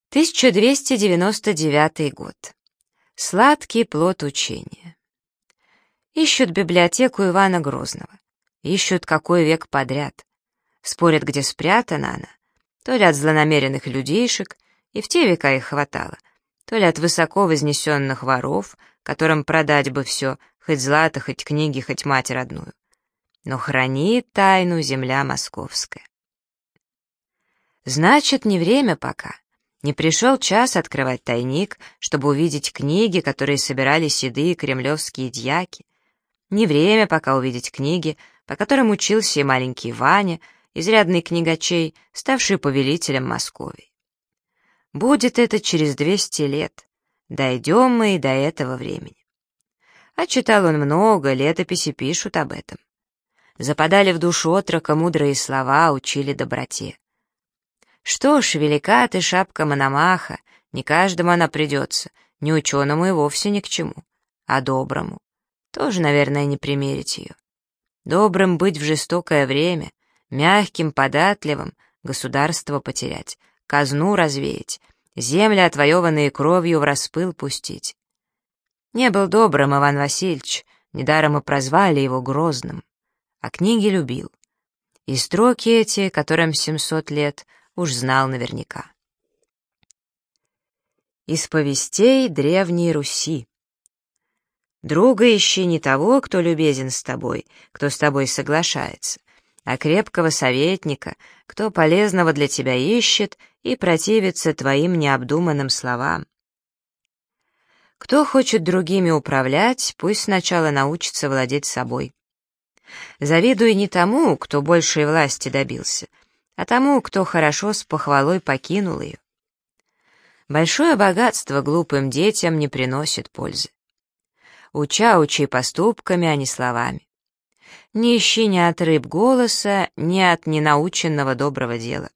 1299 год. Сладкий плод учения. Ищут библиотеку Ивана Грозного. Ищут какой век подряд. Спорят, где спрятана она. То ли от злонамеренных людейшек, и в те века их хватало, то ли от высоко вознесенных воров, которым продать бы все, хоть злато, хоть книги, хоть мать родную. Но хранит тайну земля московская. Значит, не время пока. Не пришел час открывать тайник, чтобы увидеть книги, которые собирали седые кремлевские дьяки. Не время пока увидеть книги, по которым учился и маленький Ваня, изрядный книгачей, ставший повелителем Московии. Будет это через 200 лет. Дойдем мы и до этого времени. А читал он много, летописи пишут об этом. Западали в душу отрока мудрые слова, учили доброте. Что ж, велика ты шапка Мономаха, не каждому она придется, не ученому и вовсе ни к чему, а доброму. Тоже, наверное, не примерить ее. Добрым быть в жестокое время, мягким, податливым, государство потерять, казну развеять, земли, отвоеванные кровью, в распыл пустить. Не был добрым Иван Васильевич, недаром и прозвали его Грозным, а книги любил. И строки эти, которым 700 лет, уж знал наверняка. Из повестей Древней Руси. Друга ищи не того, кто любезен с тобой, кто с тобой соглашается, а крепкого советника, кто полезного для тебя ищет и противится твоим необдуманным словам. Кто хочет другими управлять, пусть сначала научится владеть собой. Завидуй не тому, кто большей власти добился, а тому, кто хорошо с похвалой покинул ее. Большое богатство глупым детям не приносит пользы. Учи поступками, а не словами. Не ищи ни от рыб голоса, ни от ненаученного доброго дела.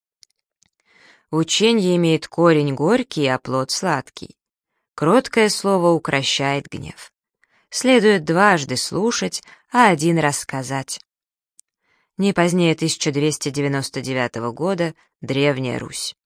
Ученье имеет корень горький, а плод сладкий. Кроткое слово укрощает гнев. Следует дважды слушать, а один раз сказать. Не позднее 1299 года, Древняя Русь.